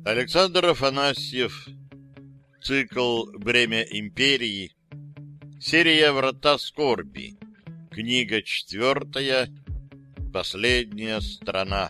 Александр Афанасьев. Цикл «Бремя империи». Серия «Врата скорби». Книга 4. Последняя страна.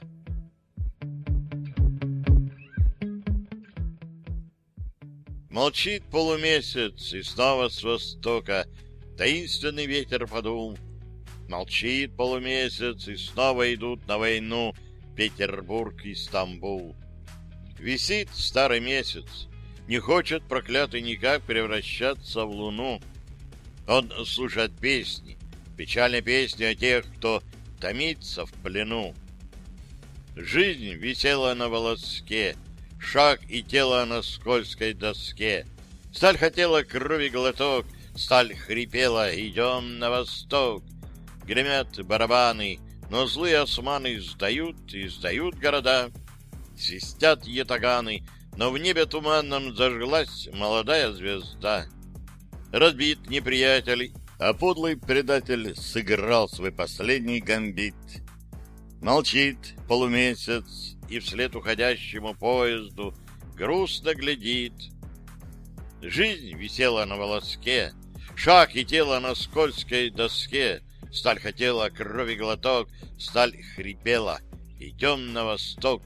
Молчит полумесяц, и снова с востока таинственный ветер подул. Молчит полумесяц, и снова идут на войну Петербург и Стамбул. Висит старый месяц, не хочет проклятый никак превращаться в луну. Он слушает песни, печальные песни о тех, кто томится в плену. Жизнь висела на волоске, шаг и тело на скользкой доске. Сталь хотела крови глоток, сталь хрипела: идем на восток. Гремят барабаны, но злые османы сдают и сдают города. Свистят ятаганы, но в небе туманном зажглась молодая звезда. Разбит неприятель, а подлый предатель сыграл свой последний гамбит. Молчит полумесяц, и вслед уходящему поезду грустно глядит. Жизнь висела на волоске, шаг и тело на скользкой доске. Сталь хотела крови глоток, сталь хрипела: идем на восток.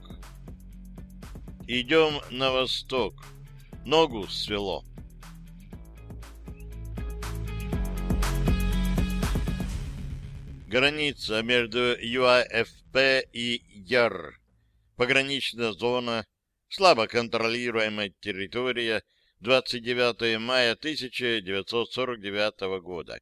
Идем на восток. Ногу свело. Граница между ЮАФП и ЯР. Пограничная зона. Слабо контролируемая территория. 29 мая 1949 года.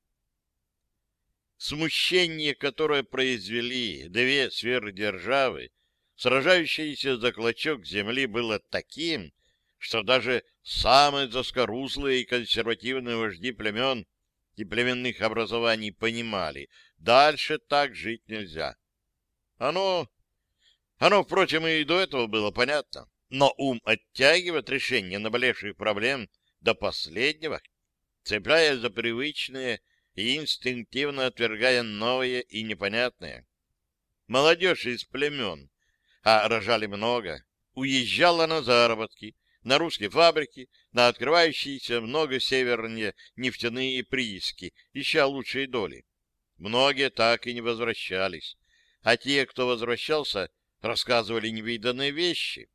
Смущение, которое произвели две сверхдержавы, сражающиеся за клочок земли, было таким, что даже самые заскорузлые и консервативные вожди племен и племенных образований понимали: дальше так жить нельзя. Оно, впрочем, и до этого было понятно, но ум оттягивает решение наболевших проблем до последнего, цепляясь за привычные и инстинктивно отвергая новое и непонятное. Молодежь из племен, а рожали много, уезжала на заработки, на русские фабрики, на открывающиеся много севернее нефтяные прииски, ища лучшие доли. Многие так и не возвращались, а те, кто возвращался, рассказывали невиданные вещи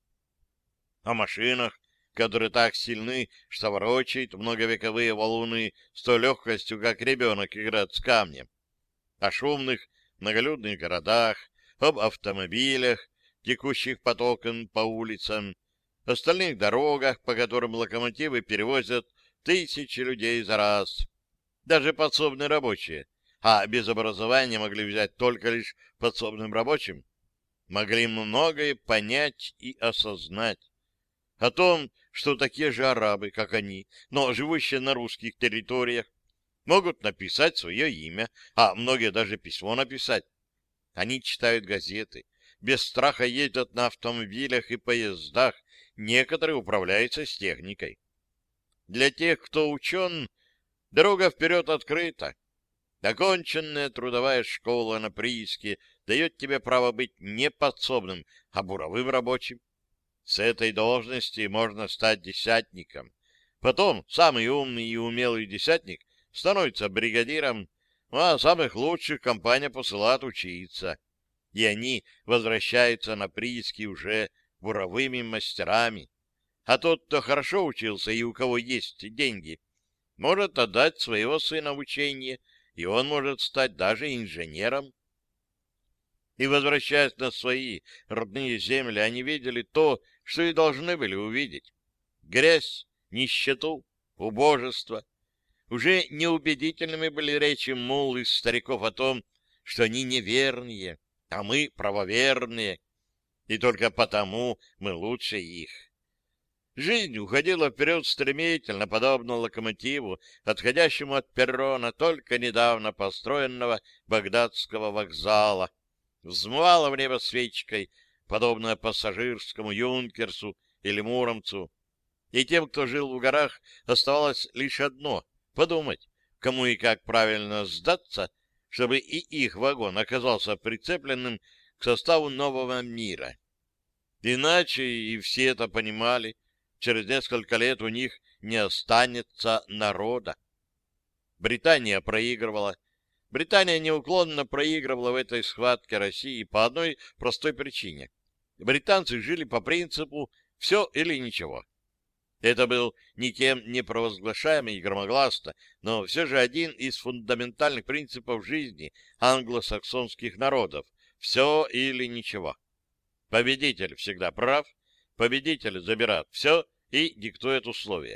о машинах, которые так сильны, что ворочают многовековые валуны с той легкостью, как ребенок играет с камнем, о шумных многолюдных городах, об автомобилях, текущих потоком по улицам, остальных дорогах, по которым локомотивы перевозят тысячи людей за раз. Даже подсобные рабочие, а без образования могли взять только лишь подсобным рабочим, могли многое понять и осознать. О том, что такие же арабы, как они, но живущие на русских территориях, могут написать свое имя, а многие даже письмо написать. Они читают газеты, без страха ездят на автомобилях и поездах, некоторые управляются с техникой. Для тех, кто учен, дорога вперед открыта. Оконченная трудовая школа на прииске дает тебе право быть не подсобным, а буровым рабочим. С этой должности можно стать десятником. Потом самый умный и умелый десятник становится бригадиром, а самых лучших компания посылает учиться. И они возвращаются на прииски уже буровыми мастерами. А тот, кто хорошо учился и у кого есть деньги, может отдать своего сына в учение, и он может стать даже инженером. И, возвращаясь на свои родные земли, они видели то, что и должны были увидеть. Грязь, нищету, убожество. Уже неубедительными были речи мул и стариков о том, что они неверные, а мы правоверные, и только потому мы лучше их. Жизнь уходила вперед стремительно, подобно локомотиву, отходящему от перрона только недавно построенного Багдадского вокзала. Взмывала в небо свечкой, подобно пассажирскому юнкерсу или муромцу. И тем, кто жил в горах, оставалось лишь одно — подумать, кому и как правильно сдаться, чтобы и их вагон оказался прицепленным к составу нового мира. Иначе, и все это понимали, через несколько лет у них не останется народа. Британия проигрывала. Британия неуклонно проигрывала в этой схватке России по одной простой причине. Британцы жили по принципу «все или ничего». Это был никем не провозглашаемый громогласно, но все же один из фундаментальных принципов жизни англосаксонских народов «все или ничего». Победитель всегда прав, победитель забирает все и диктует условия.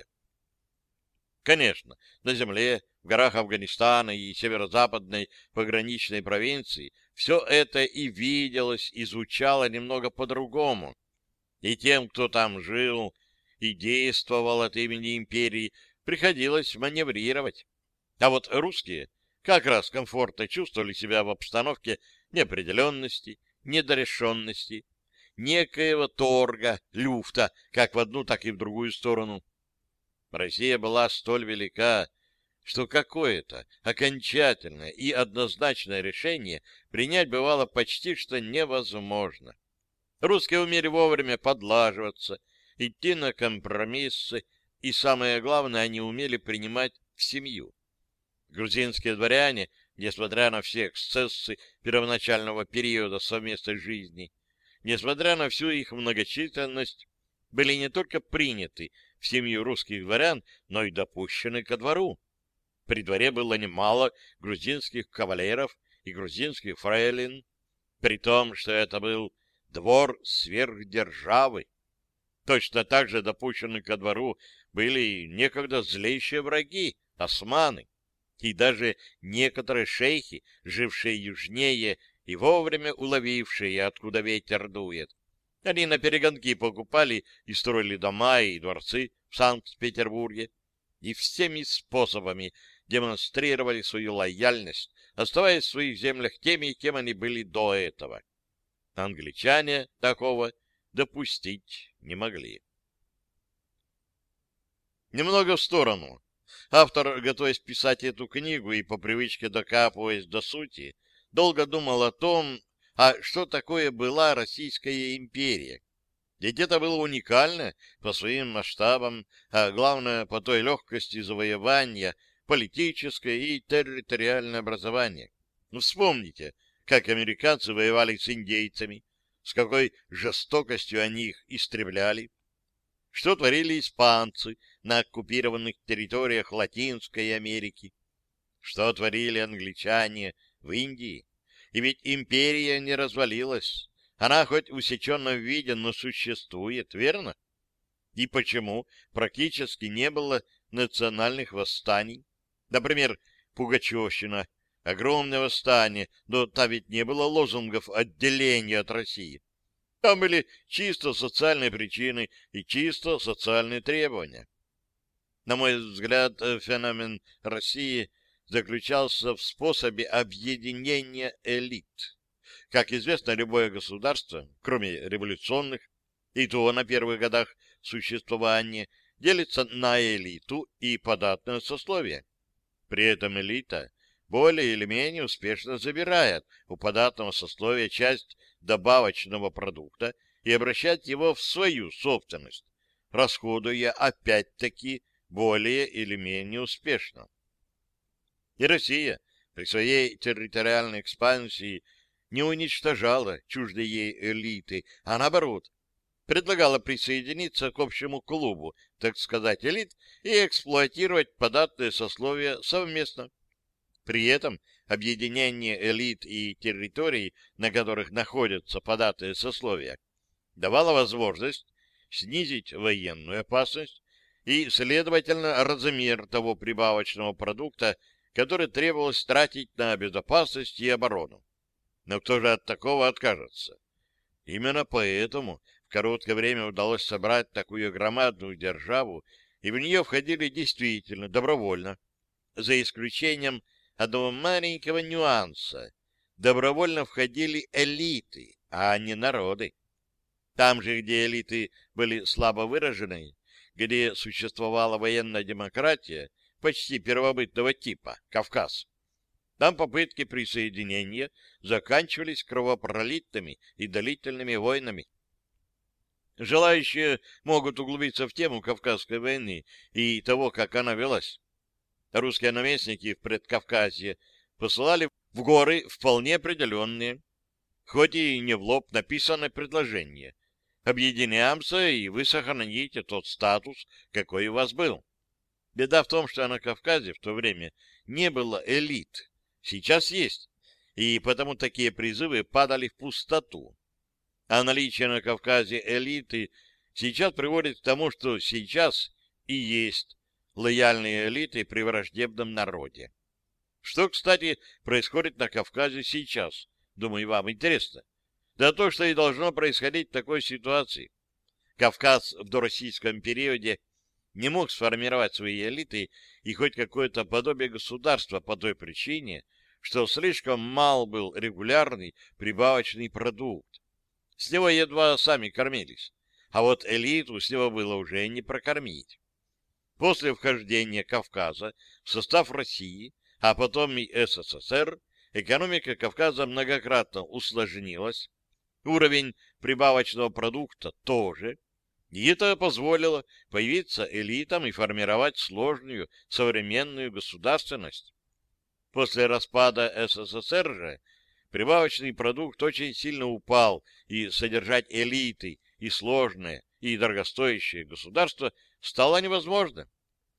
Конечно, на земле, в горах Афганистана и северо-западной пограничной провинции все это и виделось, и звучало немного по-другому. И тем, кто там жил и действовал от имени империи, приходилось маневрировать. А вот русские как раз комфортно чувствовали себя в обстановке неопределенности, недорешенности, некоего торга, люфта, как в одну, так и в другую сторону. Россия была столь велика, что какое-то окончательное и однозначное решение принять бывало почти что невозможно. Русские умели вовремя подлаживаться, идти на компромиссы, и самое главное, они умели принимать в семью. Грузинские дворяне, несмотря на все эксцессы первоначального периода совместной жизни, несмотря на всю их многочисленность, были не только приняты в семью русских дворян, но и допущены ко двору. При дворе было немало грузинских кавалеров и грузинских фрейлин, при том, что это был двор сверхдержавы. Точно так же допущены ко двору были некогда злейшие враги, османы, и даже некоторые шейхи, жившие южнее и вовремя уловившие, откуда ветер дует. Они наперегонки покупали и строили дома и дворцы в Санкт-Петербурге и всеми способами демонстрировали свою лояльность, оставаясь в своих землях теми, кем они были до этого. Англичане такого допустить не могли. Немного в сторону. Автор, готовясь писать эту книгу и по привычке докапываясь до сути, долго думал о том, а что такое была Российская империя. Ведь это было уникально по своим масштабам, а главное по той легкости завоевания, политическое и территориальное образование. Ну, вспомните, как американцы воевали с индейцами, с какой жестокостью они их истребляли, что творили испанцы на оккупированных территориях Латинской Америки, что творили англичане в Индии. И ведь империя не развалилась. Она хоть в усеченном виде, но существует, верно? И почему практически не было национальных восстаний? Например, Пугачевщина, огромное восстание, но там ведь не было лозунгов отделения от России. Там были чисто социальные причины и чисто социальные требования. На мой взгляд, феномен России заключался в способе объединения элит. Как известно, любое государство, кроме революционных, и то на первых годах существования, делится на элиту и податное сословие. При этом элита более или менее успешно забирает у податного сословия часть добавочного продукта и обращает его в свою собственность, расходуя опять-таки более или менее успешно. И Россия при своей территориальной экспансии не уничтожала чуждые ей элиты, а наоборот, предлагала присоединиться к общему клубу, так сказать, элит и эксплуатировать податные сословия совместно. При этом объединение элит и территорий, на которых находятся податные сословия, давало возможность снизить военную опасность и, следовательно, размер того прибавочного продукта, который требовалось тратить на безопасность и оборону. Но кто же от такого откажется? Именно поэтому в короткое время удалось собрать такую громадную державу, и в нее входили действительно добровольно, за исключением одного маленького нюанса. Добровольно входили элиты, а не народы. Там же, где элиты были слабо выражены, где существовала военная демократия почти первобытного типа, Кавказ, там попытки присоединения заканчивались кровопролитными и длительными войнами. Желающие могут углубиться в тему Кавказской войны и того, как она велась. Русские наместники в Предкавказье посылали в горы вполне определенные, хоть и не в лоб написанное предложение. Объединяемся, и вы сохраните тот статус, какой у вас был. Беда в том, что на Кавказе в то время не было элит. Сейчас есть. И потому такие призывы падали в пустоту. А наличие на Кавказе элиты сейчас приводит к тому, что сейчас и есть лояльные элиты при враждебном народе. Что, кстати, происходит на Кавказе сейчас? Думаю, вам интересно. Да то, что и должно происходить в такой ситуации. Кавказ в дороссийском периоде не мог сформировать свои элиты и хоть какое-то подобие государства по той причине, что слишком мал был регулярный прибавочный продукт. С него едва сами кормились, а вот элиту с него было уже не прокормить. После вхождения Кавказа в состав России, а потом и СССР, экономика Кавказа многократно усложнилась, уровень прибавочного продукта тоже, и это позволило появиться элитам и формировать сложную современную государственность. После распада СССР же прибавочный продукт очень сильно упал, и содержать элиты и сложное, и дорогостоящее государство стало невозможно.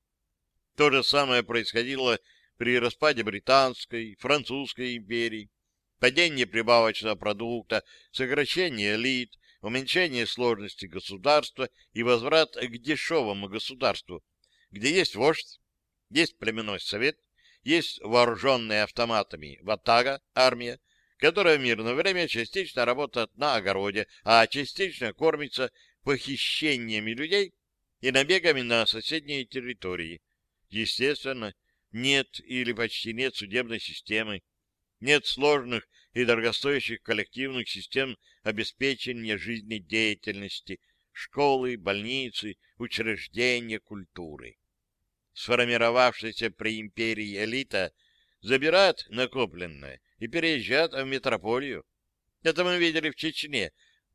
То же самое происходило при распаде Британской, Французской империй, падение прибавочного продукта, сокращение элит, уменьшение сложности государства и возврат к дешевому государству, где есть вождь, есть племенной совет, есть вооруженные автоматами ватага, армия, которая в мирное время частично работает на огороде, а частично кормится похищениями людей и набегами на соседние территории. Естественно, нет или почти нет судебной системы, нет сложных и дорогостоящих коллективных систем обеспечения жизнедеятельности, школы, больницы, учреждения культуры. Сформировавшаяся при империи элита забирает накопленное и переезжает в метрополию. Это мы видели в Чечне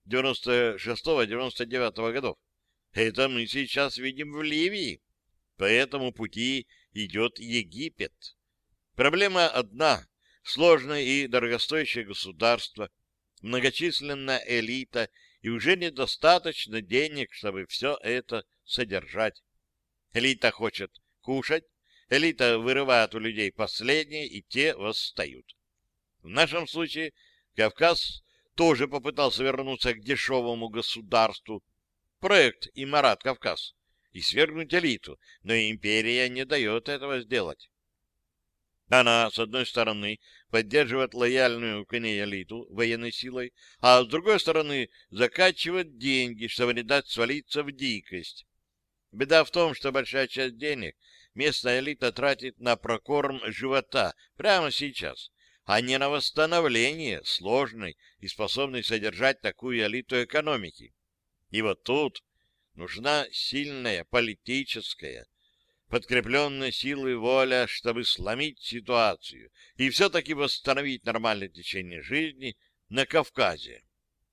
96-99 годов. Это мы сейчас видим в Ливии. По этому пути идет Египет. Проблема одна. Сложное и дорогостоящее государство, многочисленная элита, и уже недостаточно денег, чтобы все это содержать. Элита хочет кушать, элита вырывает у людей последнее, и те восстают. В нашем случае Кавказ тоже попытался вернуться к дешевому государству, проект Имарат-Кавказ, и свергнуть элиту, но империя не дает этого сделать. Она, с одной стороны, поддерживает лояльную к ней элиту военной силой, а с другой стороны, закачивает деньги, чтобы не дать свалиться в дикость. Беда в том, что большая часть денег местная элита тратит на прокорм живота прямо сейчас, а не на восстановление сложной и способной содержать такую элиту экономики. И вот тут нужна сильная политическая, подкрепленная силой воля, чтобы сломить ситуацию и все-таки восстановить нормальное течение жизни на Кавказе.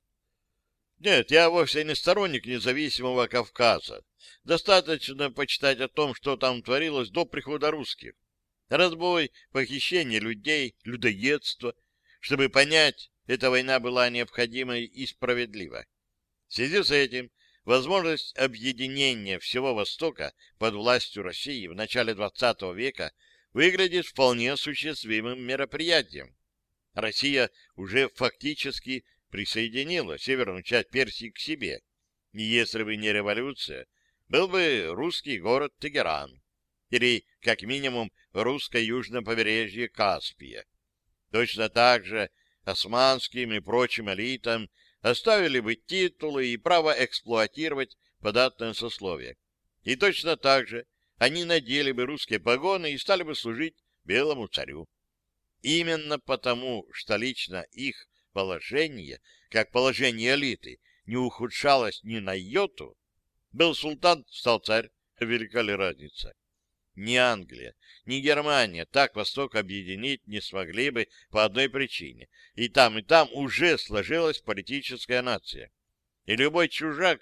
Нет, я вовсе не сторонник независимого Кавказа. Достаточно почитать о том, что там творилось до прихода русских. Разбой, похищение людей, людоедство. Чтобы понять, эта война была необходимой и справедлива. В связи с этим возможность объединения всего Востока под властью России в начале XX века выглядит вполне осуществимым мероприятием. Россия уже фактически присоединила северную часть Персии к себе. И если бы не революция, был бы русский город Тегеран, или, как минимум, русское южное побережье Каспия. Точно так же османским и прочим элитам оставили бы титулы и право эксплуатировать податное сословие. И точно так же они надели бы русские погоны и стали бы служить белому царю. Именно потому, что лично их положение, как положение элиты, не ухудшалось ни на йоту, был султан, стал царь, велика ли разница. Ни Англия, ни Германия так Восток объединить не смогли бы по одной причине. И там уже сложилась политическая нация. И любой чужак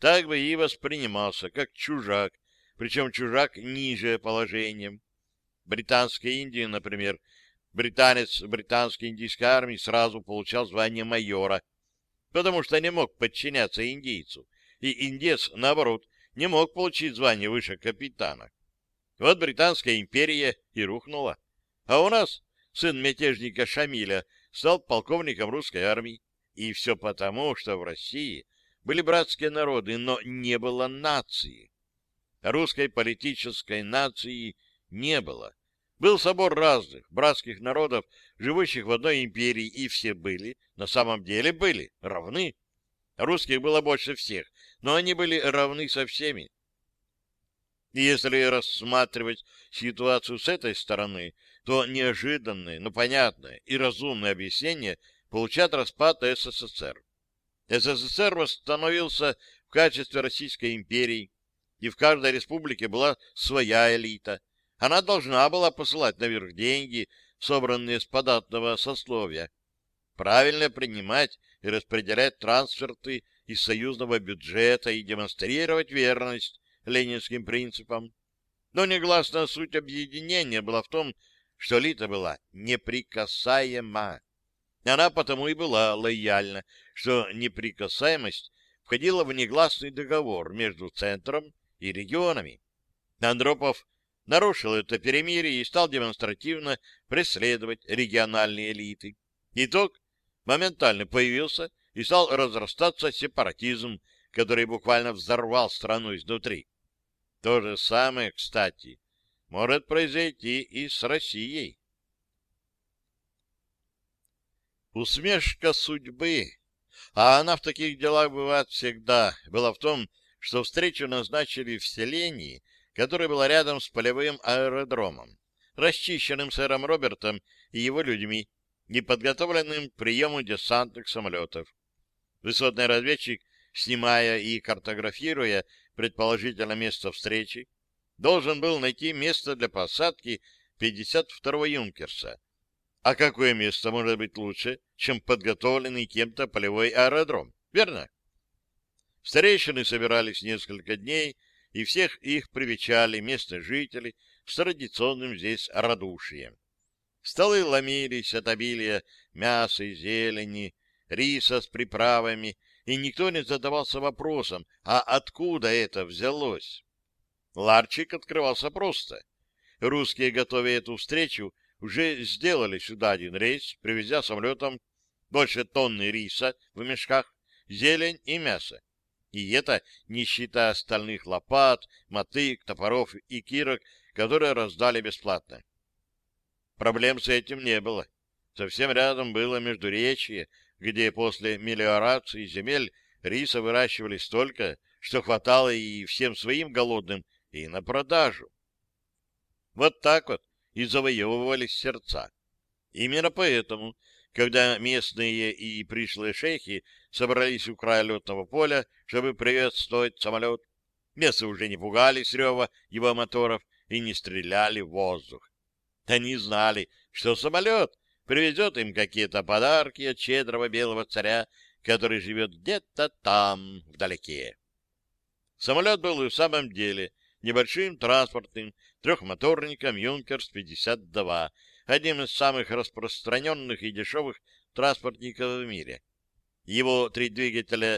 так бы и воспринимался, как чужак, причем чужак ниже положением. Британская Индия, например, британец в британской индийской армии сразу получал звание майора, потому что не мог подчиняться индейцу, и индеец, наоборот, не мог получить звание выше капитана. Вот Британская империя и рухнула. А у нас сын мятежника Шамиля стал полковником русской армии. И все потому, что в России были братские народы, но не было нации. Русской политической нации не было. Был собор разных братских народов, живущих в одной империи, и все были, на самом деле были, равны. Русских было больше всех, но они были равны со всеми. И если рассматривать ситуацию с этой стороны, то неожиданное, но понятное и разумное объяснение получат распад СССР. СССР восстановился в качестве Российской империи, и в каждой республике была своя элита. Она должна была посылать наверх деньги, собранные с податного сословия, правильно принимать и распределять трансферты из союзного бюджета и демонстрировать верность ленинским принципам. Но негласная суть объединения была в том, что элита была неприкасаема. Она потому и была лояльна, что неприкасаемость входила в негласный договор между центром и регионами. Андропов нарушил это перемирие и стал демонстративно преследовать региональные элиты. Итог: моментально появился и стал разрастаться сепаратизм, который буквально взорвал страну изнутри. То же самое, кстати, может произойти и с Россией. Усмешка судьбы, а она в таких делах бывает всегда, была в том, что встречу назначили в селении, которое было рядом с полевым аэродромом, расчищенным сэром Робертом и его людьми, и подготовленным к приему десантных самолетов. Высотный разведчик, снимая и картографируя предположительно место встречи, должен был найти место для посадки 52-го Юнкерса. А какое место может быть лучше, чем подготовленный кем-то полевой аэродром, верно? Старейшины собирались несколько дней, и всех их привечали местные жители с традиционным здесь радушием. Столы ломились от обилия мяса и зелени, риса с приправами, и никто не задавался вопросом, а откуда это взялось. Ларчик открывался просто. Русские, готовя эту встречу, уже сделали сюда один рейс, привезя самолетом больше тонны риса в мешках, зелень и мясо. И это не считая остальных лопат, мотык, топоров и кирок, которые раздали бесплатно. Проблем с этим не было. Совсем рядом было Междуречье, где после мелиорации земель риса выращивали столько, что хватало и всем своим голодным, и на продажу. Вот так вот и завоевывались сердца. Именно поэтому, когда местные и пришлые шейхи собрались у края летного поля, чтобы приветствовать самолет, местные уже не пугались рева его моторов и не стреляли в воздух. Они знали, что самолет привезет им какие-то подарки от щедрого белого царя, который живет где-то там, вдалеке. Самолет был и в самом деле небольшим транспортным трехмоторником «Юнкерс-52», одним из самых распространенных и дешевых транспортников в мире. Его три двигателя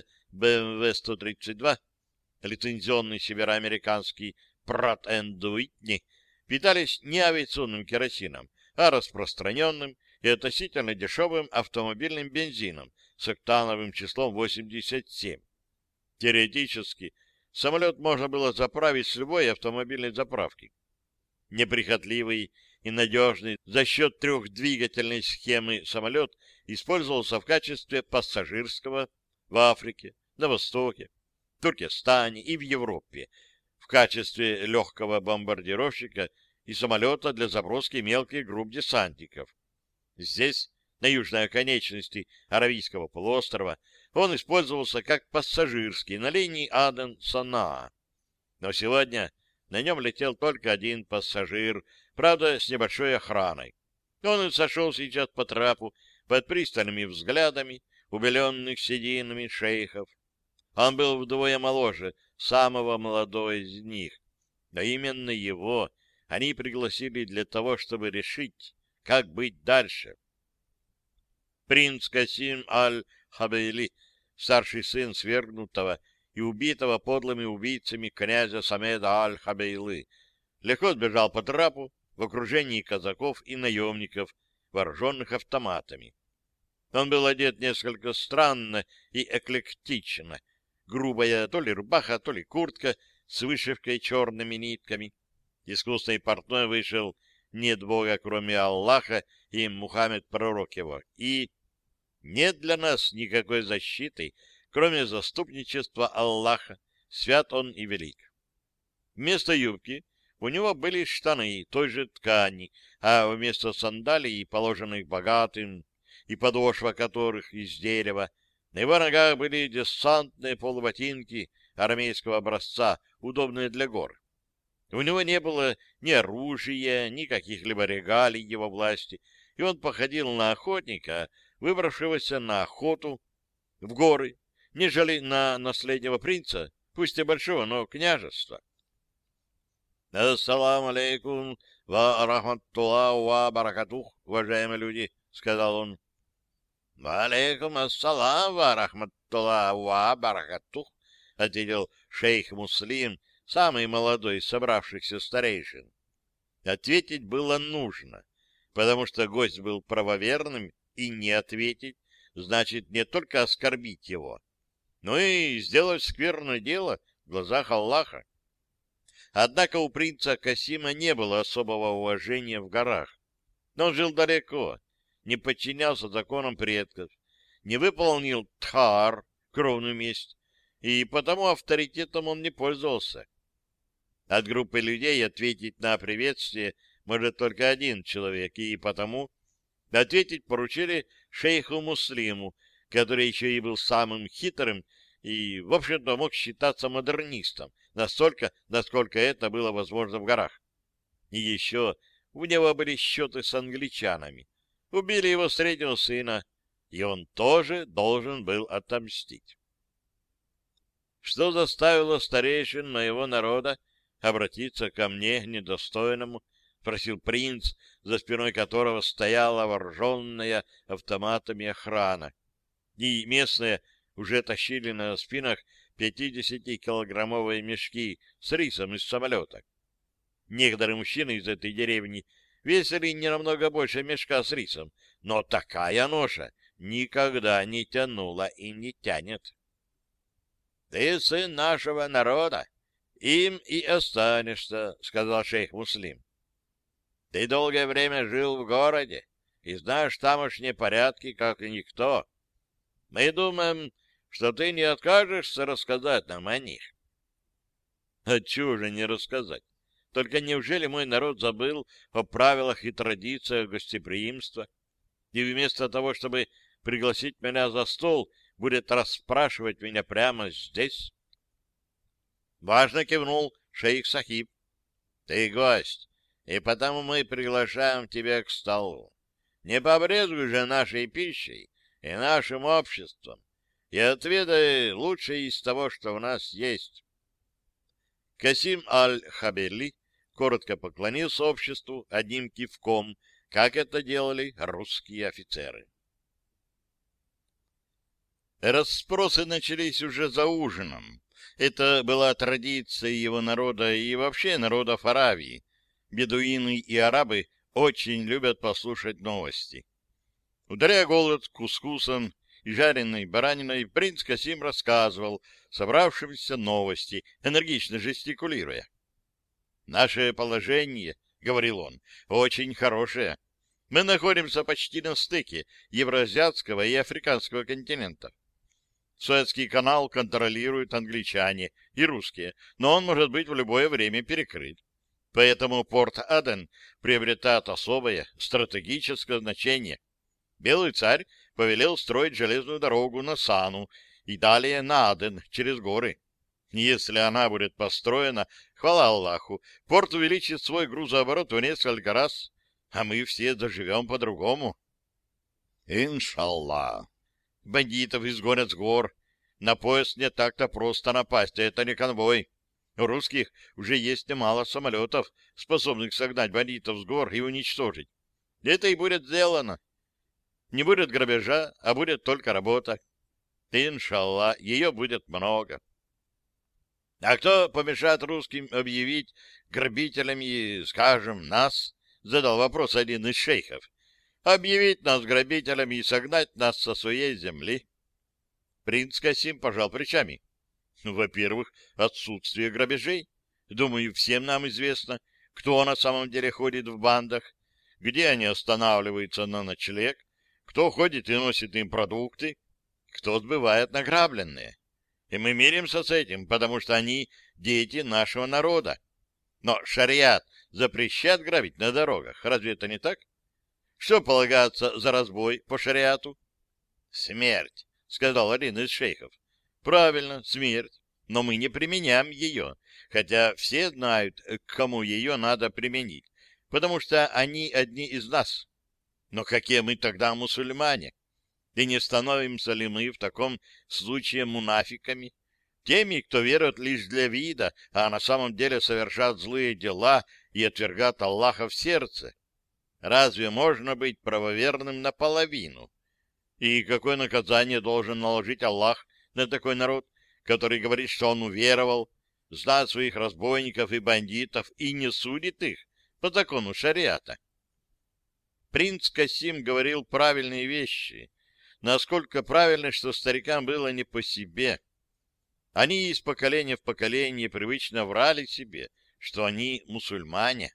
BMW-132, лицензионный североамериканский Pratt & Whitney, питались не авиационным керосином, а распространенным и относительно дешевым автомобильным бензином с октановым числом 87. Теоретически, самолет можно было заправить с любой автомобильной заправки. Неприхотливый и надежный за счет трехдвигательной схемы самолет использовался в качестве пассажирского в Африке, на Востоке, в Туркестане и в Европе, в качестве легкого бомбардировщика и самолета для заброски мелких групп десантников. Здесь, на южной оконечности Аравийского полуострова, он использовался как пассажирский на линии Аден-Санаа. Но сегодня на нем летел только один пассажир, правда, с небольшой охраной. Он и сошел сейчас по трапу под пристальными взглядами убеленных сединами шейхов. Он был вдвое моложе самого молодого из них. Но именно его они пригласили для того, чтобы решить, как быть дальше. Принц Касим аль-Хабейли, старший сын свергнутого и убитого подлыми убийцами князя Самеда аль-Хабейлы, легко сбежал по трапу в окружении казаков и наемников, вооруженных автоматами. Он был одет несколько странно и эклектично. Грубая то ли рубаха, то ли куртка с вышивкой черными нитками. Искусный портной вышел нет Бога, кроме Аллаха, и Мухаммед пророк его. И нет для нас никакой защиты, кроме заступничества Аллаха, свят он и велик. Вместо юбки у него были штаны той же ткани, а вместо сандалий, положенных богатым, и подошва которых из дерева, на его ногах были десантные полуботинки армейского образца, удобные для гор. У него не было ни оружия, ни каких-либо регалий его власти, и он походил на охотника, выбравшегося на охоту в горы, нежели на наследного принца, пусть и большого, но княжества. «Ассаламу алейкум ва рахматтуллаху ва баракатух, уважаемые люди», — сказал он. «Ва алейкум ассалам ва рахматтуллаху ва баракатух», — ответил шейх Муслим, самый молодой из собравшихся старейшин. Ответить было нужно, потому что гость был правоверным, и не ответить значит не только оскорбить его, но и сделать скверное дело в глазах Аллаха. Однако у принца Касима не было особого уважения в горах. Но он жил далеко, не подчинялся законам предков, не выполнил тхаар, кровную месть, и потому авторитетом он не пользовался. От группы людей ответить на приветствие может только один человек, и потому ответить поручили шейху Муслиму, который еще и был самым хитрым и, в общем-то, мог считаться модернистом, настолько, насколько это было возможно в горах. И еще у него были счеты с англичанами. Убили его среднего сына, и он тоже должен был отомстить. Что заставило старейшин моего народа обратиться ко мне, недостойному? — спросил принц, за спиной которого стояла вооруженная автоматами охрана. И местные уже тащили на спинах 50-килограммовые мешки с рисом из самолета. Некоторые мужчины из этой деревни весили не намного больше мешка с рисом, но такая ноша никогда не тянула и не тянет. — Ты сын нашего народа, им и останешься, — сказал шейх Муслим. — Ты долгое время жил в городе и знаешь тамошние порядки, как и никто. Мы думаем, что ты не откажешься рассказать нам о них. — А чего же не рассказать? Только неужели мой народ забыл о правилах и традициях гостеприимства, и вместо того, чтобы пригласить меня за стол, будет расспрашивать меня прямо здесь? Важно кивнул шейх Сахиб. — Ты гость, и потому мы приглашаем тебя к столу. Не побрезгуй же нашей пищей и нашим обществом, и отведай лучшее из того, что у нас есть. Касим аль-Хабели коротко поклонился обществу одним кивком, как это делали русские офицеры. Расспросы начались уже за ужином. Это была традиция его народа и вообще народов Аравии. Бедуины и арабы очень любят послушать новости. Ударяя голод кускусом и жареной бараниной, принц Касим рассказывал собравшимся новости, энергично жестикулируя. «Наше положение, — говорил он, — очень хорошее. Мы находимся почти на стыке евроазиатского и африканского континентов. Суэцкий канал контролируют англичане и русские, но он может быть в любое время перекрыт. Поэтому порт Аден приобретает особое стратегическое значение. Белый царь повелел строить железную дорогу на Сану и далее на Аден через горы. Если она будет построена, хвала Аллаху, порт увеличит свой грузооборот в несколько раз, а мы все заживем по-другому. Иншаллах. Бандитов изгонят с гор, На поезд не так-то просто напасть, это не конвой. У русских уже есть немало самолетов, способных согнать бандитов с гор и уничтожить. Это и будет сделано. Не будет грабежа, а будет только работа. Иншаллах, ее будет много. А кто помешает русским объявить грабителями, скажем, нас? Задал вопрос один из шейхов. Объявить нас грабителями и согнать нас со своей земли? Принц Касим пожал плечами. Во-первых, отсутствие грабежей. Думаю, всем нам известно, кто на самом деле ходит в бандах, где они останавливаются на ночлег, кто ходит и носит им продукты, кто сбывает награбленные. И мы миримся с этим, потому что они дети нашего народа. Но шариат запрещает грабить на дорогах. Разве это не так? Что полагается за разбой по шариату? Смерть, сказал один из шейхов. Правильно, смерть. Но мы не применяем ее, хотя все знают, к кому ее надо применить, потому что они одни из нас. Но какие мы тогда мусульмане? И не становимся ли мы в таком случае мунафиками? Теми, кто верует лишь для вида, а на самом деле совершат злые дела и отвергат Аллаха в сердце. Разве можно быть правоверным наполовину? И какое наказание должен наложить Аллах на такой народ, который говорит, что он уверовал, знает своих разбойников и бандитов и не судит их по закону шариата? Принц Касим говорил правильные вещи, насколько правильно, что старикам было не по себе. Они из поколения в поколение привычно врали себе, что они мусульмане.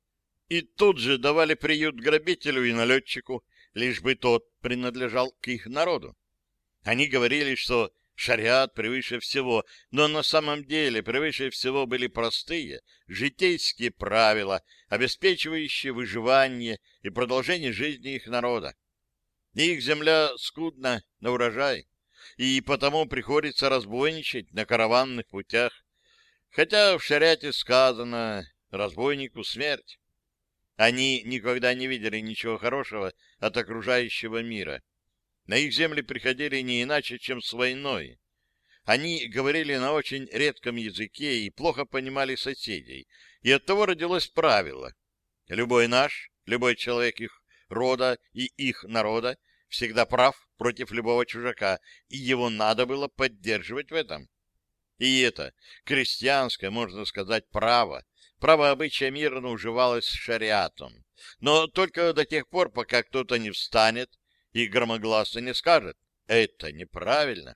И тут же давали приют грабителю и налетчику, лишь бы тот принадлежал к их народу. Они говорили, что шариат превыше всего, но на самом деле превыше всего были простые, житейские правила, обеспечивающие выживание и продолжение жизни их народа. Их земля скудна на урожай, и потому приходится разбойничать на караванных путях, хотя в шариате сказано «разбойнику смерть». Они никогда не видели ничего хорошего от окружающего мира. На их земли приходили не иначе, чем с войной. Они говорили на очень редком языке и плохо понимали соседей, и оттого родилось правило. Любой любой человек их рода и их народа всегда прав против любого чужака, и его надо было поддерживать в этом. И это крестьянское, можно сказать, право обычая мирно уживалось с шариатом, но только до тех пор, пока кто-то не встанет и громогласно не скажет «это неправильно».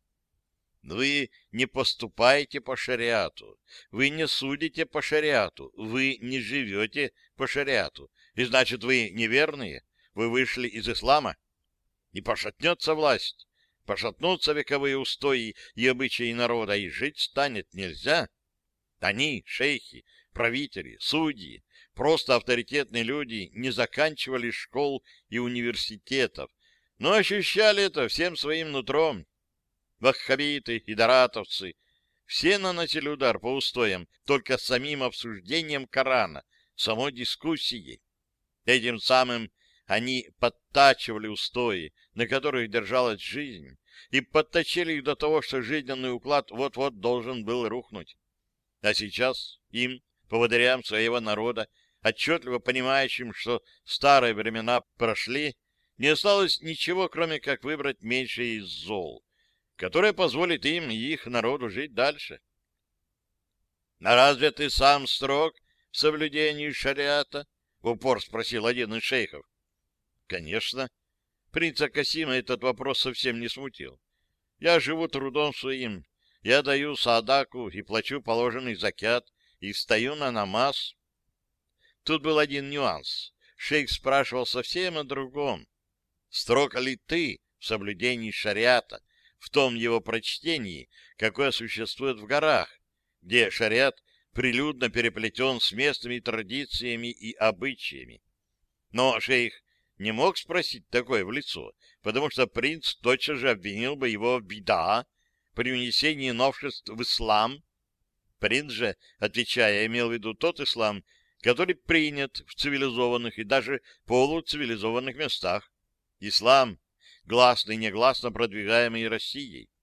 Вы не поступаете по шариату, вы не судите по шариату, вы не живете по шариату, и значит, вы неверные, вы вышли из ислама, и пошатнется власть, пошатнутся вековые устои и обычаи народа, и жить станет нельзя. Они, шейхи, правители, судьи, просто авторитетные люди, не заканчивали школ и университетов, но ощущали это всем своим нутром. Ваххабиты и даратовцы все наносили удар по устоям только самим обсуждением Корана, самой дискуссией. Этим самым они подтачивали устои, на которых держалась жизнь, и подточили их до того, что жизненный уклад вот-вот должен был рухнуть. А сейчас им, поводырям своего народа, отчетливо понимающим, что старые времена прошли, не осталось ничего, кроме как выбрать меньшее из зол, которое позволит им и их народу жить дальше. — А разве ты сам строг в соблюдении шариата? — в упор спросил один из шейхов. — Конечно. Принца Касима этот вопрос совсем не смутил. Я живу трудом своим, я даю садаку и плачу положенный закят, и встаю на намаз. Тут был один нюанс. Шейх спрашивал совсем о другом. Строг ли ты в соблюдении шариата, в том его прочтении, какое существует в горах, где шариат прилюдно переплетен с местными традициями и обычаями? Но шейх не мог спросить такое в лицо, потому что принц тотчас же обвинил бы его в бида, при внесении новшеств в ислам. Принц же, отвечая, имел в виду тот ислам, который принят в цивилизованных и даже полуцивилизованных местах. Ислам, гласно и негласно продвигаемый Россией.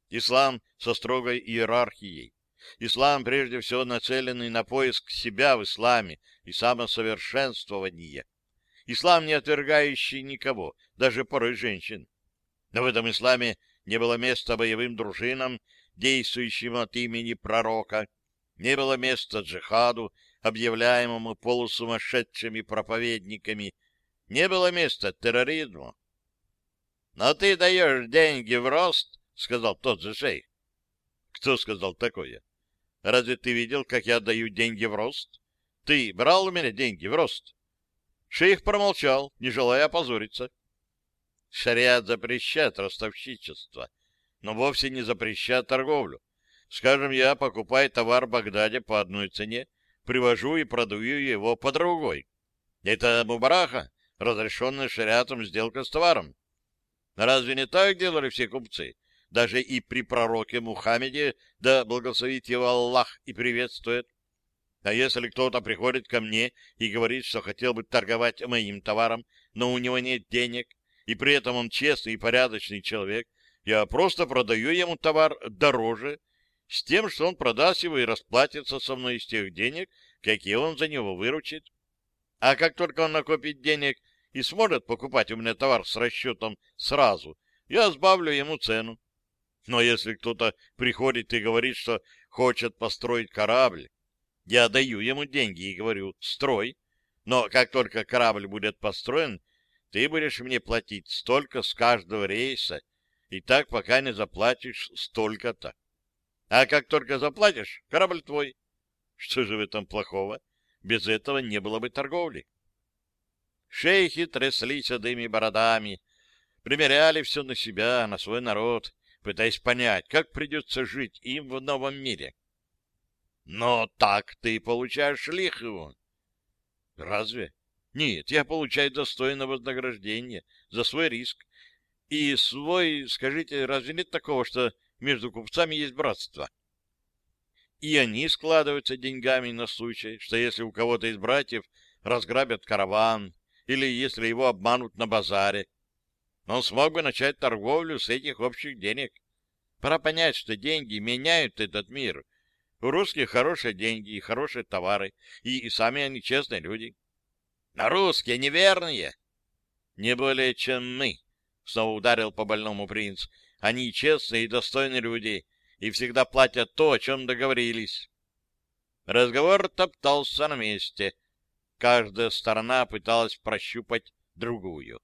Ислам со строгой иерархией. Ислам, прежде всего, нацеленный на поиск себя в исламе и самосовершенствование. Ислам, не отвергающий никого, даже порой женщин. Но в этом исламе не было места боевым дружинам, действующим от имени пророка, не было места джихаду, объявляемому полусумасшедшими проповедниками, не было места терроризму. — Но ты даешь деньги в рост, — сказал тот же шейх. — Кто сказал такое? Разве ты видел, как я даю деньги в рост? Ты брал у меня деньги в рост? Шейх промолчал, не желая опозориться. Шариат запрещает ростовщичество, но вовсе не запрещает торговлю. Скажем, я покупаю товар в Багдаде по одной цене, привожу и продаю его по другой. Это мубараха, разрешенная шариатом сделка с товаром. Разве не так делали все купцы? Даже и при пророке Мухаммеде, да благословит его Аллах и приветствует. А если кто-то приходит ко мне и говорит, что хотел бы торговать моим товаром, но у него нет денег, и при этом он честный и порядочный человек, я просто продаю ему товар дороже, с тем, что он продаст его и расплатится со мной из тех денег, какие он за него выручит. А как только он накопит денег и сможет покупать у меня товар с расчетом сразу, я сбавлю ему цену. Но если кто-то приходит и говорит, что хочет построить корабль, я даю ему деньги и говорю: строй, но как только корабль будет построен, ты будешь мне платить столько с каждого рейса, и так пока не заплатишь столько-то. А как только заплатишь, корабль твой. Что же в этом плохого? Без этого не было бы торговли. Шейхи трясли седыми бородами, примеряли все на себя, на свой народ, пытаясь понять, как придется жить им в новом мире. Но так ты получаешь лихву. Разве? Нет, я получаю достойное вознаграждение за свой риск. И свой, скажите, разве нет такого, что между купцами есть братство? И они складываются деньгами на случай, что если у кого-то из братьев разграбят караван, или если его обманут на базаре, он смог бы начать торговлю с этих общих денег. Пора понять, что деньги меняют этот мир. У русских хорошие деньги и хорошие товары, и сами они честные люди. А русские неверные. Не более, чем мы, снова ударил по больному принц. Они честные и достойные люди, и всегда платят то, о чем договорились. Разговор топтался на месте. Каждая сторона пыталась прощупать другую.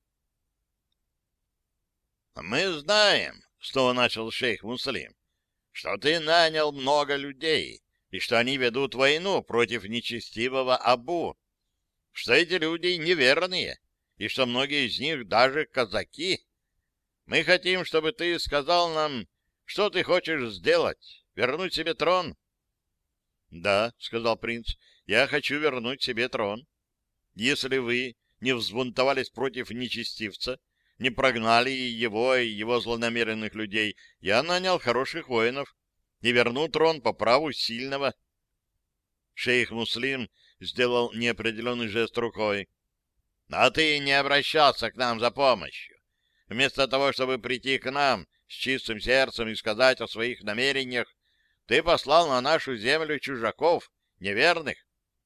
«Мы знаем, — снова начал шейх Муслим, — что ты нанял много людей, и что они ведут войну против нечестивого Абу, что эти люди неверные, и что многие из них даже казаки. Мы хотим, чтобы ты сказал нам, что ты хочешь сделать, вернуть себе трон». «Да, — сказал принц, — я хочу вернуть себе трон. Если вы не взбунтовались против нечестивца, не прогнали его и его злонамеренных людей, я нанял хороших воинов и верну трон по праву сильного». Шейх Муслим сделал неопределенный жест рукой. «А ты не обращался к нам за помощью. Вместо того, чтобы прийти к нам с чистым сердцем и сказать о своих намерениях, ты послал на нашу землю чужаков, неверных.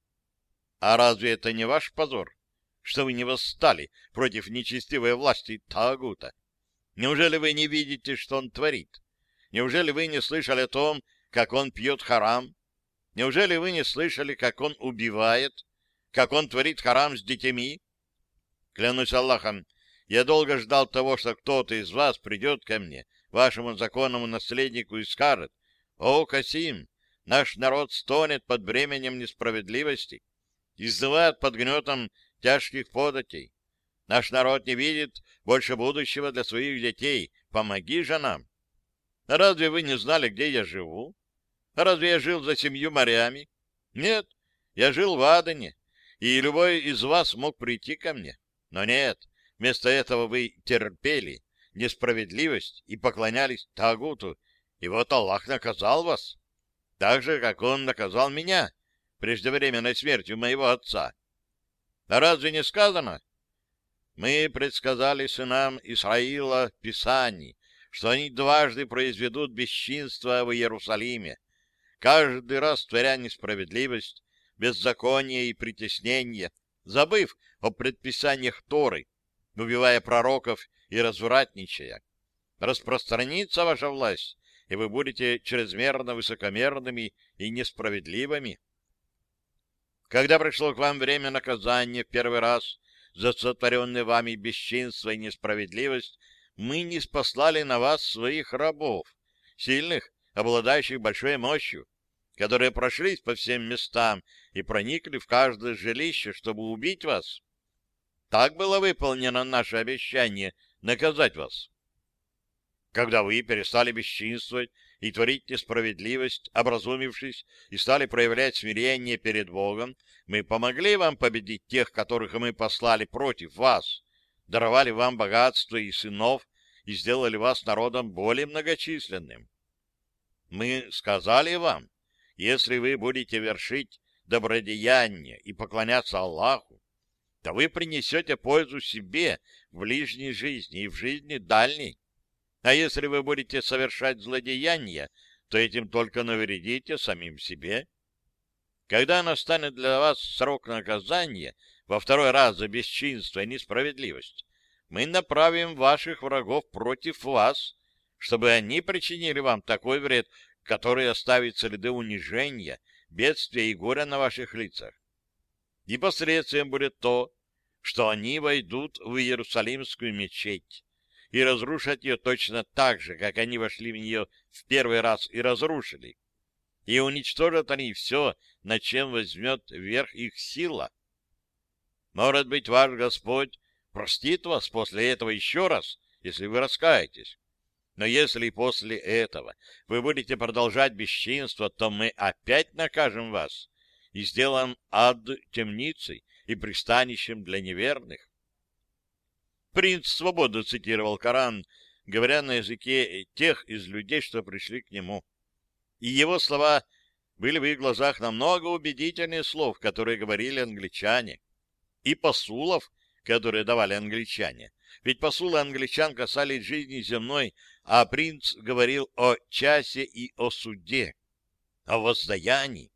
А разве это не ваш позор, что вы не восстали против нечестивой власти Таагута? Неужели вы не видите, что он творит? Неужели вы не слышали о том, как он пьет харам? Неужели вы не слышали, как он убивает, как он творит харам с детьми? Клянусь Аллахом, я долго ждал того, что кто-то из вас придет ко мне, вашему законному наследнику, и скажет: «О, Касим, наш народ стонет под бременем несправедливости, изнывает под гнетом тяжких податей. Наш народ не видит больше будущего для своих детей. Помоги же нам». Разве вы не знали, где я живу? Разве я жил за 7 морями? Нет, я жил в Адене, и любой из вас мог прийти ко мне. Но нет, вместо этого вы терпели несправедливость и поклонялись Тагуту, и вот Аллах наказал вас, так же, как Он наказал меня преждевременной смертью моего отца. А разве не сказано? Мы предсказали сынам Исраила в Писании, что они дважды произведут бесчинство в Иерусалиме, каждый раз творя несправедливость, беззаконие и притеснение, забыв о предписаниях Торы, убивая пророков и развратничая. Распространится ваша власть, и вы будете чрезмерно высокомерными и несправедливыми. Когда пришло к вам время наказания в первый раз за сотворенное вами бесчинство и несправедливость, мы не спаслали на вас своих рабов, сильных, обладающих большой мощью, которые прошлись по всем местам и проникли в каждое жилище, чтобы убить вас. Так было выполнено наше обещание наказать вас. Когда вы перестали бесчинствовать и творить несправедливость, образумившись и стали проявлять смирение перед Богом, мы помогли вам победить тех, которых мы послали против вас, даровали вам богатство и сынов и сделали вас народом более многочисленным. Мы сказали вам, если вы будете вершить добродеяние и поклоняться Аллаху, то вы принесете пользу себе в ближней жизни и в жизни дальней. А если вы будете совершать злодеяния, то этим только навредите самим себе. Когда настанет для вас срок наказания во второй раз за бесчинство и несправедливость, мы направим ваших врагов против вас, чтобы они причинили вам такой вред, который оставит следы унижения, бедствия и горя на ваших лицах. И последствием будет то, что они войдут в Иерусалимскую мечеть и разрушат ее точно так же, как они вошли в нее в первый раз и разрушили, и уничтожат они все, над чем возьмет верх их сила. Может быть, ваш Господь простит вас после этого еще раз, если вы раскаетесь. Но если после этого вы будете продолжать бесчинство, то мы опять накажем вас и сделаем ад темницей и пристанищем для неверных. Принц свободно цитировал Коран, говоря на языке тех из людей, что пришли к нему. И его слова были в их глазах намного убедительнее слов, которые говорили англичане, и посулов, которые давали англичане. Ведь посулы англичан касались жизни земной, а принц говорил о часе и о суде, о воздаянии.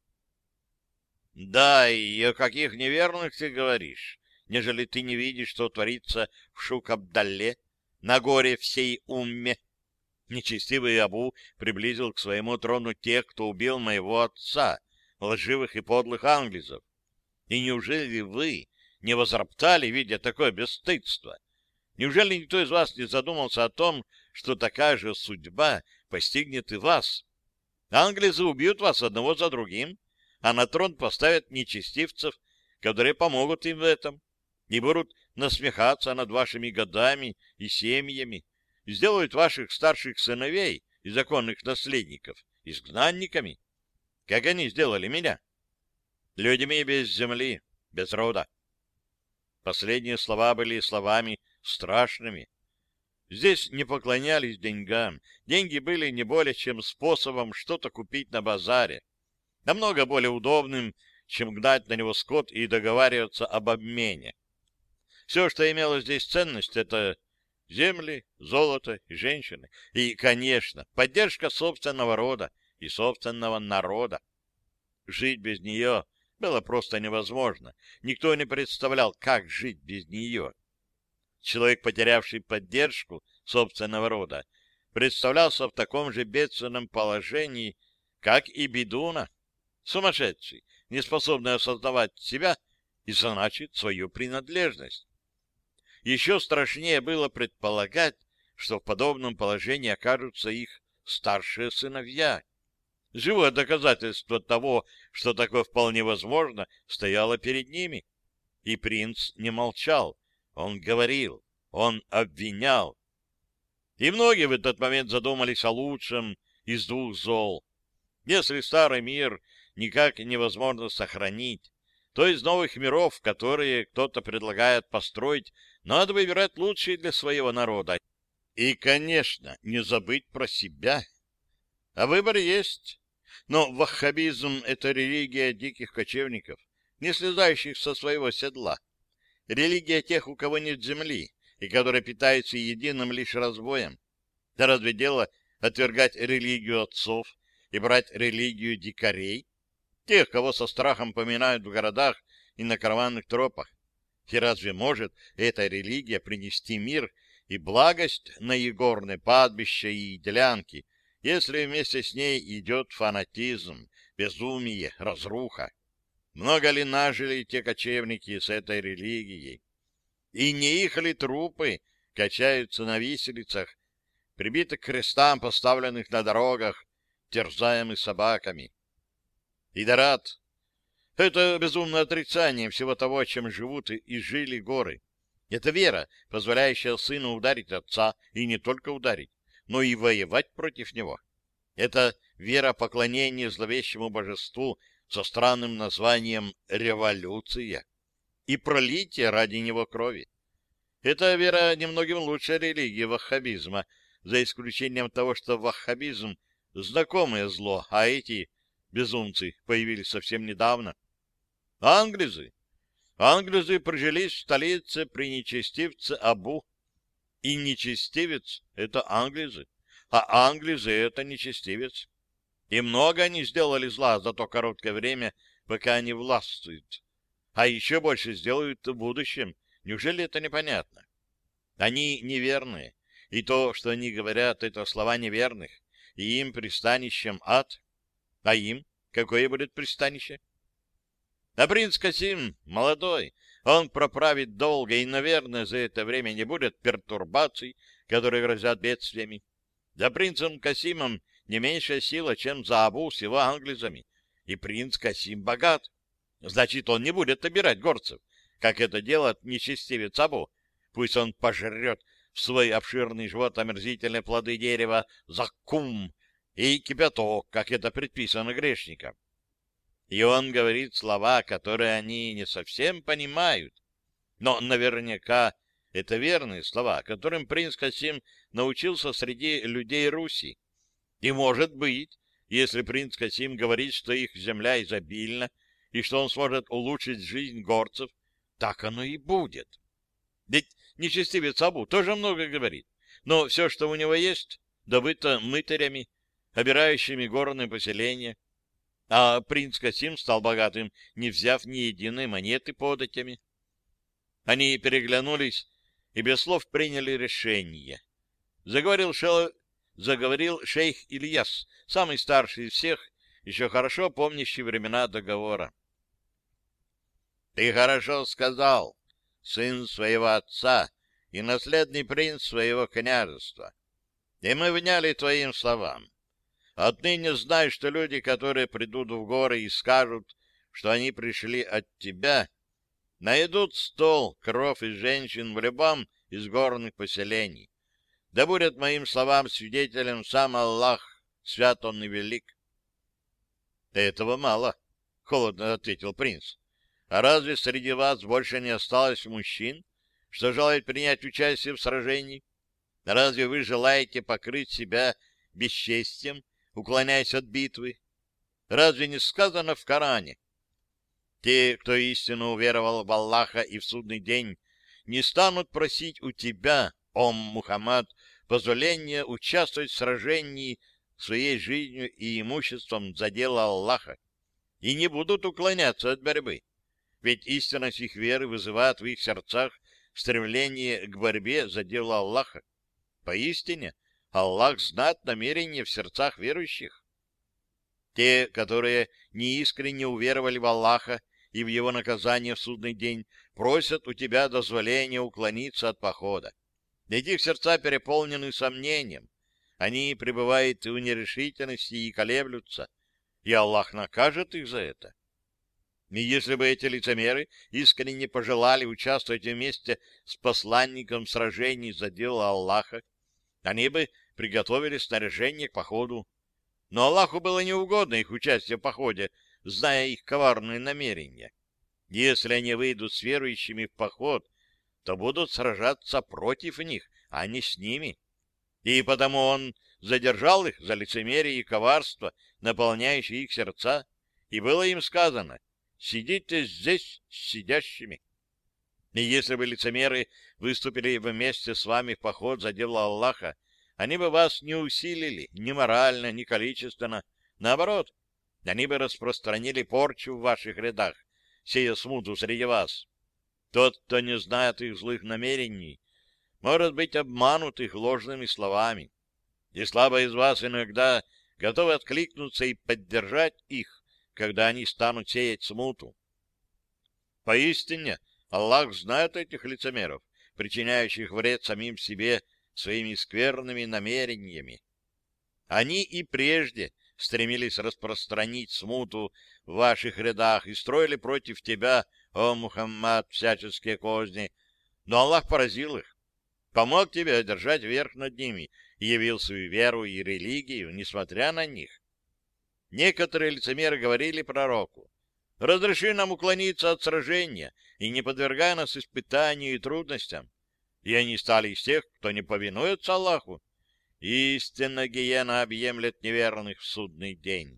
Да, и о каких неверных ты говоришь, нежели ты не видишь, что творится в Шук-Абдалле, на горе всей умме. Нечестивый Абу приблизил к своему трону тех, кто убил моего отца, лживых и подлых англизов. И неужели вы не возроптали, видя такое бесстыдство? Неужели никто из вас не задумался о том, что такая же судьба постигнет и вас? Англизы убьют вас одного за другим, а на трон поставят нечестивцев, которые помогут им в этом, и будут насмехаться над вашими годами и семьями, и сделают ваших старших сыновей и законных наследников изгнанниками, как они сделали меня, людьми без земли, без рода. Последние слова были словами страшными. Здесь не поклонялись деньгам. Деньги были не более чем способом что-то купить на базаре, намного более удобным, чем гнать на него скот и договариваться об обмене. Все, что имело здесь ценность, это земли, золото и женщины. И, конечно, поддержка собственного рода и собственного народа. Жить без нее было просто невозможно. Никто не представлял, как жить без нее. Человек, потерявший поддержку собственного рода, представлялся в таком же бедственном положении, как и бедуна, сумасшедший, не способный осознавать себя и значит свою принадлежность. Еще страшнее было предполагать, что в подобном положении окажутся их старшие сыновья. Живое доказательство того, что такое вполне возможно, стояло перед ними. И принц не молчал, он говорил, он обвинял. И многие в этот момент задумались о лучшем из двух зол. Если старый мир никак невозможно сохранить, то из новых миров, которые кто-то предлагает построить, надо выбирать лучшие для своего народа. И, конечно, не забыть про себя. А выбор есть. Но ваххабизм — это религия диких кочевников, не слезающих со своего седла. Религия тех, у кого нет земли, и которая питается единым лишь разбоем. Да разве дело отвергать религию отцов и брать религию дикарей, тех, кого со страхом поминают в городах и на караванных тропах? И разве может эта религия принести мир и благость на игорное падбище и делянки, если вместе с ней идет фанатизм, безумие, разруха? Много ли нажили те кочевники с этой религией? И не их ли трупы качаются на виселицах, прибиты к крестам, поставленных на дорогах, терзаемых собаками? Идорат — это безумное отрицание всего того, чем живут и жили горы. Это вера, позволяющая сыну ударить отца, и не только ударить, но и воевать против него. Это вера поклонения зловещему божеству со странным названием «революция» и пролитие ради него крови. Эта вера немногим лучше религии ваххабизма, за исключением того, что ваххабизм — знакомое зло, а эти безумцы появились совсем недавно. Англизы. Англизы прижились в столице при нечестивце Абу. И нечестивец — это англизы, а англизы — это нечестивец. И много они сделали зла за то короткое время, пока они властвуют. А еще больше сделают в будущем. Неужели это непонятно? Они неверные. И то, что они говорят, это слова неверных. И им пристанищем ад. А им какое будет пристанище? А принц Касим молодой. Он проправит долго, и, наверное, за это время не будет пертурбаций, которые грозят бедствиями. За принцем Касимом не меньшая сила, чем за Абу с его англизами. И принц Касим богат. Значит, он не будет обирать горцев, как это делает нечестивец Абу. Пусть он пожрет в свой обширный живот омерзительные плоды дерева заккум и кипяток, как это предписано грешникам. И он говорит слова, которые они не совсем понимают. Но наверняка это верные слова, которым принц Касим научился среди людей Руси. И может быть, если принц Касим говорит, что их земля изобильна, и что он сможет улучшить жизнь горцев, так оно и будет. Ведь нечестивец Абу тоже много говорит, но все, что у него есть, добыто мытарями, обирающими горные поселения. А принц Касим стал богатым, не взяв ни единой монеты податями. Они переглянулись и без слов приняли решение. Заговорил шейх Ильяс, самый старший из всех, еще хорошо помнящий времена договора. — Ты хорошо сказал, сын своего отца и наследный принц своего княжества. И мы вняли твоим словам. Отныне знай, что люди, которые придут в горы и скажут, что они пришли от тебя, найдут стол, кров и женщин в любом из горных поселений. Да будет моим словам свидетелем сам Аллах, свят он и велик. — Этого мало, — холодно ответил принц. — А разве среди вас больше не осталось мужчин, что желают принять участие в сражении? Разве вы желаете покрыть себя бесчестием, уклоняясь от битвы? Разве не сказано в Коране? Те, кто истинно уверовал в Аллаха и в судный день, не станут просить у тебя, о Мухаммад, позволения участвовать в сражении своей жизнью и имуществом за дело Аллаха, и не будут уклоняться от борьбы. Ведь истинность их веры вызывает в их сердцах стремление к борьбе за дело Аллаха. Поистине, Аллах знает намерения в сердцах верующих. Те, которые неискренне уверовали в Аллаха и в его наказание в судный день, просят у тебя дозволения уклониться от похода. Ведь их сердца переполнены сомнением. Они пребывают в нерешительности и колеблются, и Аллах накажет их за это. И если бы эти лицемеры искренне пожелали участвовать вместе с посланником в сражении за дело Аллаха, они бы приготовили снаряжение к походу. Но Аллаху было неугодно их участие в походе, зная их коварные намерения. Если они выйдут с верующими в поход, то будут сражаться против них, а не с ними. И потому он задержал их за лицемерие и коварство, наполняющие их сердца, и было им сказано: «Сидите здесь с сидящими». И если бы лицемеры выступили вместе с вами в поход за дело Аллаха, они бы вас не усилили ни морально, ни количественно. Наоборот, они бы распространили порчу в ваших рядах, сея смуту среди вас. Тот, кто не знает их злых намерений, может быть обманут их ложными словами. И слабо из вас иногда готовы откликнуться и поддержать их, когда они станут сеять смуту. Поистине, Аллах знает этих лицемеров, причиняющих вред самим себе своими скверными намерениями. Они и прежде стремились распространить смуту в ваших рядах и строили против тебя, о Мухаммад, всяческие козни, но Аллах поразил их, помог тебе одержать верх над ними и явил свою веру и религию, несмотря на них. Некоторые лицемеры говорили пророку: «Разреши нам уклониться от сражения и не подвергай нас испытанию и трудностям». И они стали из тех, кто не повинуется Аллаху. Истинно гиена объемлет неверных в судный день.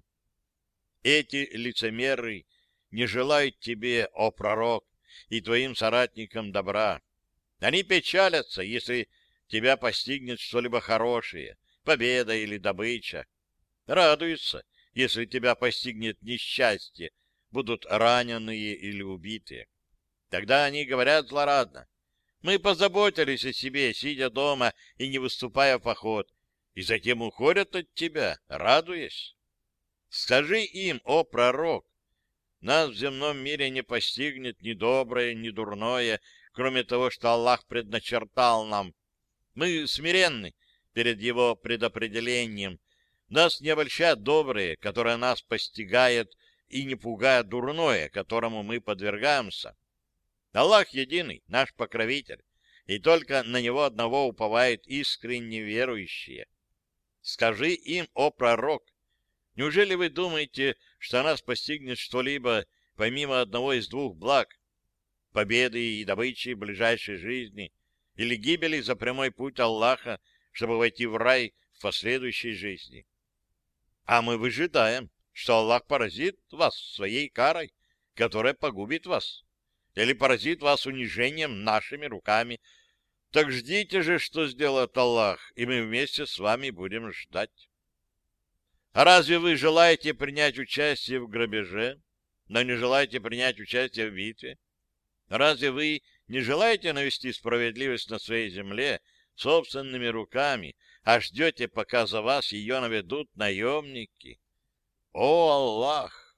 Эти лицемеры не желают тебе, о пророк, и твоим соратникам добра. Они печалятся, если тебя постигнет что-либо хорошее, победа или добыча. Радуются, если тебя постигнет несчастье, будут раненые или убитые. Тогда они говорят злорадно: мы позаботились о себе, сидя дома и не выступая в поход, и затем уходят от тебя, радуясь. Скажи им, о пророк, нас в земном мире не постигнет ни доброе, ни дурное, кроме того, что Аллах предначертал нам. Мы смиренны перед Его предопределением. Нас не обольщает доброе, которое нас постигает, и не пугает дурное, которому мы подвергаемся. Аллах единый, наш покровитель, и только на Него одного уповают искренне верующие. Скажи им, о пророк, неужели вы думаете, что нас постигнет что-либо помимо одного из двух благ — победы и добычи в ближайшей жизни, или гибели за прямой путь Аллаха, чтобы войти в рай в последующей жизни? А мы выжидаем, что Аллах поразит вас своей карой, которая погубит вас, или поразит вас унижением нашими руками. Так ждите же, что сделает Аллах, и мы вместе с вами будем ждать. А разве вы желаете принять участие в грабеже, но не желаете принять участие в битве? Разве вы не желаете навести справедливость на своей земле собственными руками, а ждете, пока за вас ее наведут наемники? О, Аллах!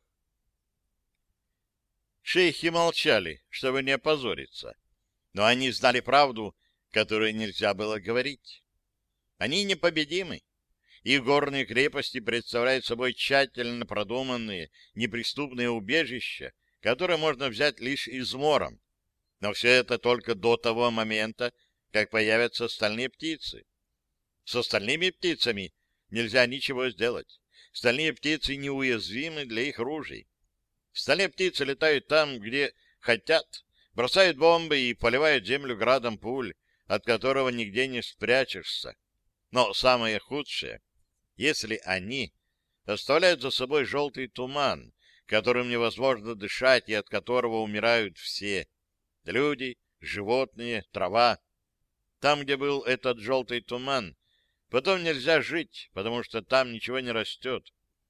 Шейхи молчали, чтобы не опозориться, но они знали правду, которую нельзя было говорить. Они непобедимы. Их горные крепости представляют собой тщательно продуманные, неприступные убежища, которые можно взять лишь измором. Но все это только до того момента, как появятся остальные птицы. С остальными птицами нельзя ничего сделать. Стальные птицы неуязвимы для их ружей. Стальные птицы летают там, где хотят, бросают бомбы и поливают землю градом пуль, от которого нигде не спрячешься. Но самое худшее, если они оставляют за собой желтый туман, которым невозможно дышать и от которого умирают все — люди, животные, трава. Там, где был этот желтый туман, потом нельзя жить, потому что там ничего не растет.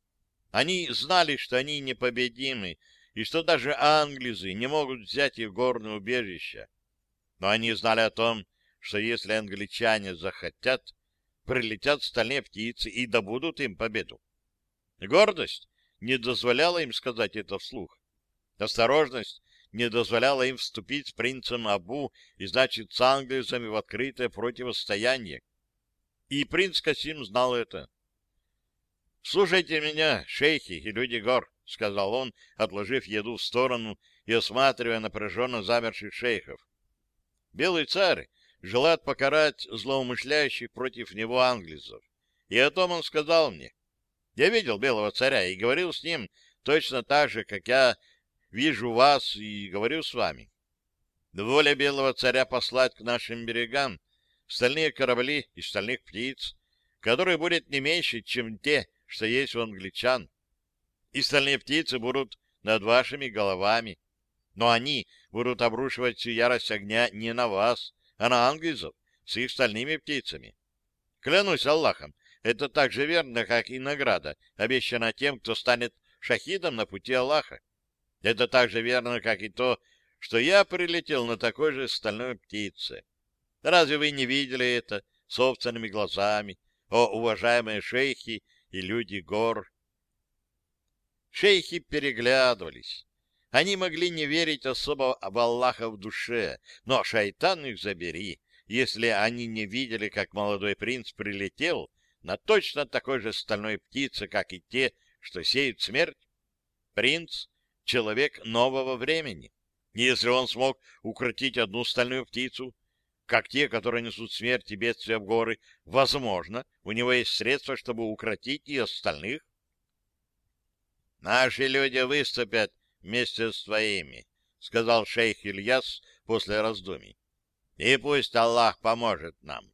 Они знали, что они непобедимы, и что даже англизы не могут взять их горное убежище. Но они знали о том, что если англичане захотят, прилетят стальные птицы и добудут им победу. Гордость не дозволяла им сказать это вслух. Осторожность не дозволяла им вступить с принцем Абу и, значит, с англизами в открытое противостояние. И принц Касим знал это. «Слушайте меня, шейхи и люди гор», — сказал он, отложив еду в сторону и осматривая напряженно замерших шейхов. «Белый царь желает покарать злоумышляющих против него англизов. И о том он сказал мне. Я видел белого царя и говорил с ним точно так же, как я вижу вас и говорю с вами. Воля белого царя послать к нашим берегам стальные корабли и стальных птиц, которые будет не меньше, чем те, что есть у англичан. И стальные птицы будут над вашими головами, но они будут обрушивать всю ярость огня не на вас, а на англизов с их стальными птицами. Клянусь Аллахом, это так же верно, как и награда, обещанная тем, кто станет шахидом на пути Аллаха. Это так же верно, как и то, что я прилетел на такой же стальной птице. Разве вы не видели это собственными глазами, о уважаемые шейхи и люди гор? Шейхи переглядывались. Они могли не верить особо в Аллаха в душе, но шайтан их забери, если они не видели, как молодой принц прилетел на точно такой же стальной птице, как и те, что сеют смерть. Принц — человек нового времени. Если он смог укротить одну стальную птицу, как те, которые несут смерть и бедствия в горы, возможно, у него есть средства, чтобы укротить и остальных. «Наши люди выступят вместе с твоими», — сказал шейх Ильяс после раздумий. «И пусть Аллах поможет нам».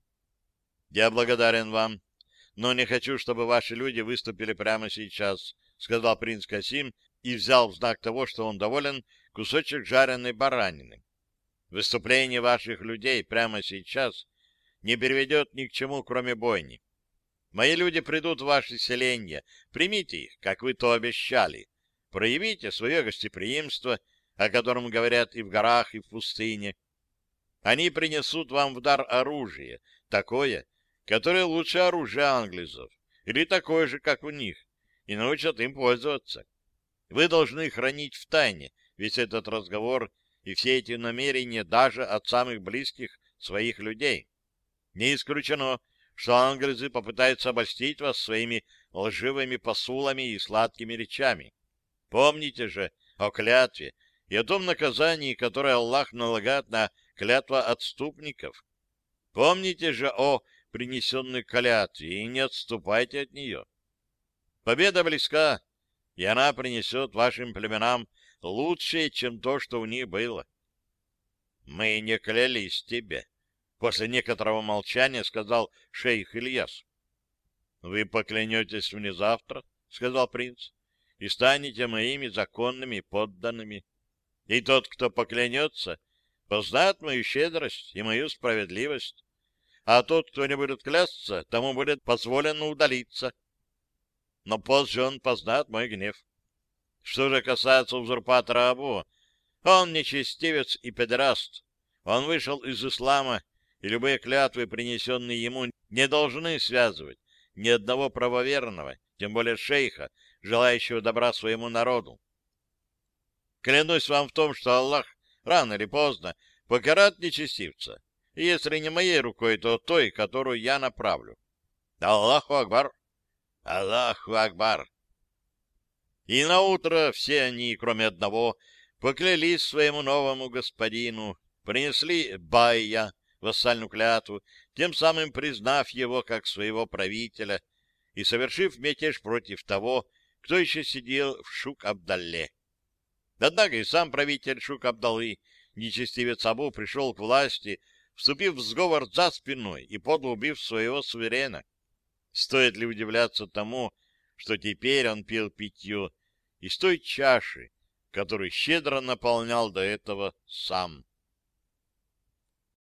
«Я благодарен вам, но не хочу, чтобы ваши люди выступили прямо сейчас», — сказал принц Касим и взял в знак того, что он доволен, кусочек жареной баранины. «Выступление ваших людей прямо сейчас не приведет ни к чему, кроме бойни. Мои люди придут в ваши селения, примите их, как вы то обещали. Проявите свое гостеприимство, о котором говорят и в горах, и в пустыне. Они принесут вам в дар оружие, такое, которое лучше оружия англизов, или такое же, как у них, и научат им пользоваться. Вы должны хранить в тайне весь этот разговор и все эти намерения даже от самых близких своих людей. Не исключено, что англизы попытаются обольстить вас своими лживыми посулами и сладкими речами. Помните же о клятве и о том наказании, которое Аллах налагает на клятва отступников. Помните же о принесенной клятве и не отступайте от нее. Победа близка, и она принесет вашим племенам лучшее, чем то, что у них было. Мы не клялись тебе. После некоторого молчания сказал шейх Ильяс. — Вы поклянетесь мне завтра, — сказал принц, — и станете моими законными подданными. И тот, кто поклянется, познает мою щедрость и мою справедливость, а тот, кто не будет клясться, тому будет позволено удалиться. Но позже он познает мой гнев. Что же касается узурпатора Абу, он нечестивец и педераст. Он вышел из ислама, и любые клятвы, принесенные ему, не должны связывать ни одного правоверного, тем более шейха, желающего добра своему народу. Клянусь вам в том, что Аллах рано или поздно покарает нечестивца, и если не моей рукой, то той, которую я направлю. Аллаху Акбар! Аллаху Акбар! И наутро все они, кроме одного, поклялись своему новому господину, принесли байя, вассальную клятву, тем самым признав его как своего правителя и совершив мятеж против того, кто еще сидел в Шук-Абдалле. Однако и сам правитель Шук-Абдаллы, нечестивец Абу, пришел к власти, вступив в сговор за спиной и подло убив своего суверена. Стоит ли удивляться тому, что теперь он пил питье из той чаши, которую щедро наполнял до этого сам?